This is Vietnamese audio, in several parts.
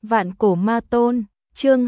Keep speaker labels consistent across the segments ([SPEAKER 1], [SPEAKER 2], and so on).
[SPEAKER 1] Vạn cổ ma tôn, chương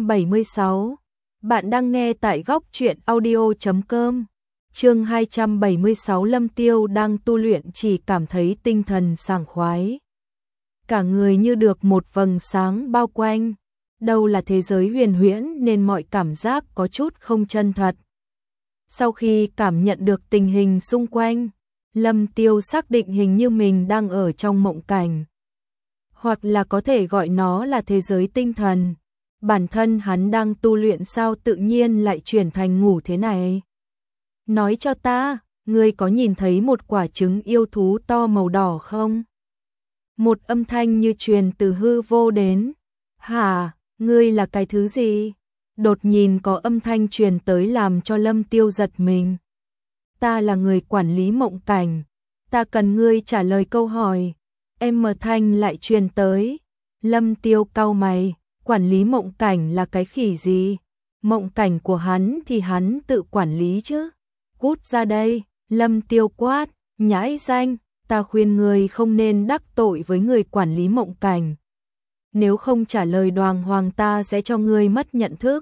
[SPEAKER 1] 276. Bạn đang nghe tại góc truyện audio.com. Chương 276. Lâm Tiêu đang tu luyện chỉ cảm thấy tinh thần sảng khoái. Cả người như được một vầng sáng bao quanh. Đâu là thế giới huyền huyễn nên mọi cảm giác có chút không chân thật. Sau khi cảm nhận được tình hình xung quanh, Lâm Tiêu xác định hình như mình đang ở trong mộng cảnh. Hoặc là có thể gọi nó là thế giới tinh thần. Bản thân hắn đang tu luyện sao tự nhiên lại chuyển thành ngủ thế này? Nói cho ta, ngươi có nhìn thấy một quả trứng yêu thú to màu đỏ không? Một âm thanh như truyền từ hư vô đến. Hả, ngươi là cái thứ gì? Đột nhiên có âm thanh truyền tới làm cho Lâm Tiêu giật mình. Ta là người quản lý mộng cảnh. Ta cần ngươi trả lời câu hỏi. Âm thanh lại truyền tới. Lâm Tiêu cau mày, quản lý mộng cảnh là cái khỉ gì? Mộng cảnh của hắn thì hắn tự quản lý chứ. Cút ra đây, Lâm Tiêu quát, nhãi danh, ta khuyên ngươi không nên đắc tội với người quản lý mộng cảnh. Nếu không trả lời đoàng hoàng ta sẽ cho ngươi mất nhận thức.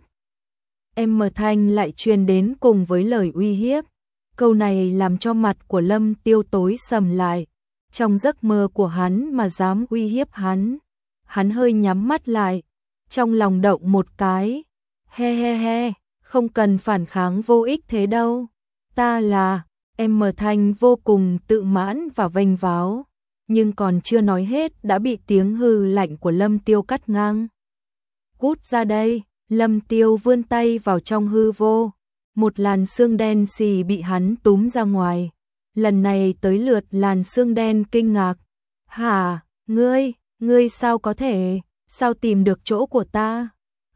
[SPEAKER 1] Âm thanh lại truyền đến cùng với lời uy hiếp. Câu này làm cho mặt của Lâm Tiêu tối sầm lại. Trong giấc mơ của hắn mà dám uy hiếp hắn. Hắn hơi nhắm mắt lại, trong lòng động một cái. He he he, không cần phản kháng vô ích thế đâu. Ta là, em thanh vô cùng tự mãn và vênh váo. Nhưng còn chưa nói hết đã bị tiếng hư lạnh của Lâm Tiêu cắt ngang. Cút ra đây, Lâm Tiêu vươn tay vào trong hư vô. Một làn sương đen xì bị hắn túm ra ngoài. Lần này tới lượt làn sương đen kinh ngạc. Hả, ngươi sao có thể, sao tìm được chỗ của ta?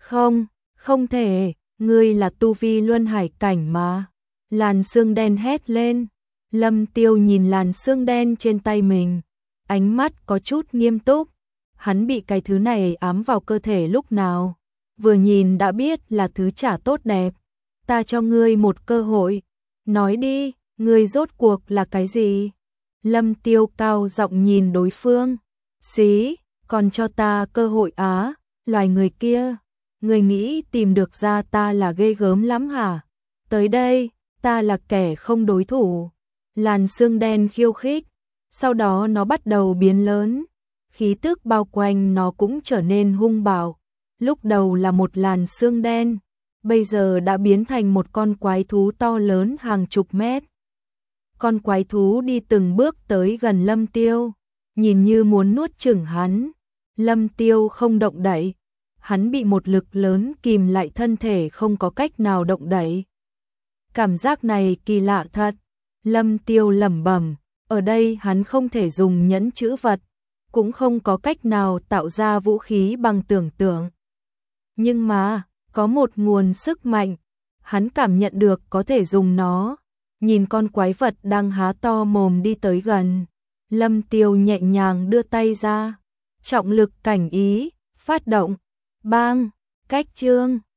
[SPEAKER 1] Không thể, ngươi là tu vi luân hải cảnh mà. Làn sương đen hét lên. Lâm Tiêu nhìn làn sương đen trên tay mình. Ánh mắt có chút nghiêm túc. Hắn bị cái thứ này ám vào cơ thể lúc nào. Vừa nhìn đã biết là thứ chả tốt đẹp. Ta cho ngươi một cơ hội. Nói đi, ngươi rốt cuộc là cái gì? Lâm Tiêu cao giọng nhìn đối phương. Xí, còn cho ta cơ hội á, loài người kia. Ngươi nghĩ tìm được ra ta là ghê gớm lắm hả? Tới đây, ta là kẻ không đối thủ. Làn sương đen khiêu khích. Sau đó nó bắt đầu biến lớn. Khí tức bao quanh nó cũng trở nên hung bạo. Lúc đầu là một làn sương đen. Bây giờ đã biến thành một con quái thú to lớn hàng chục mét. Con quái thú đi từng bước tới gần Lâm Tiêu. Nhìn như muốn nuốt chửng hắn. Lâm Tiêu không động đậy. Hắn bị một lực lớn kìm lại thân thể không có cách nào động đậy. Cảm giác này kỳ lạ thật. Lâm Tiêu lẩm bẩm. Ở đây hắn không thể dùng nhẫn chữ vật. Cũng không có cách nào tạo ra vũ khí bằng tưởng tượng. Nhưng mà, có một nguồn sức mạnh. Hắn cảm nhận được có thể dùng nó. Nhìn con quái vật đang há to mồm đi tới gần. Lâm Tiêu nhẹ nhàng đưa tay ra. Trọng lực cảnh ý, phát động. Bang, cách chương.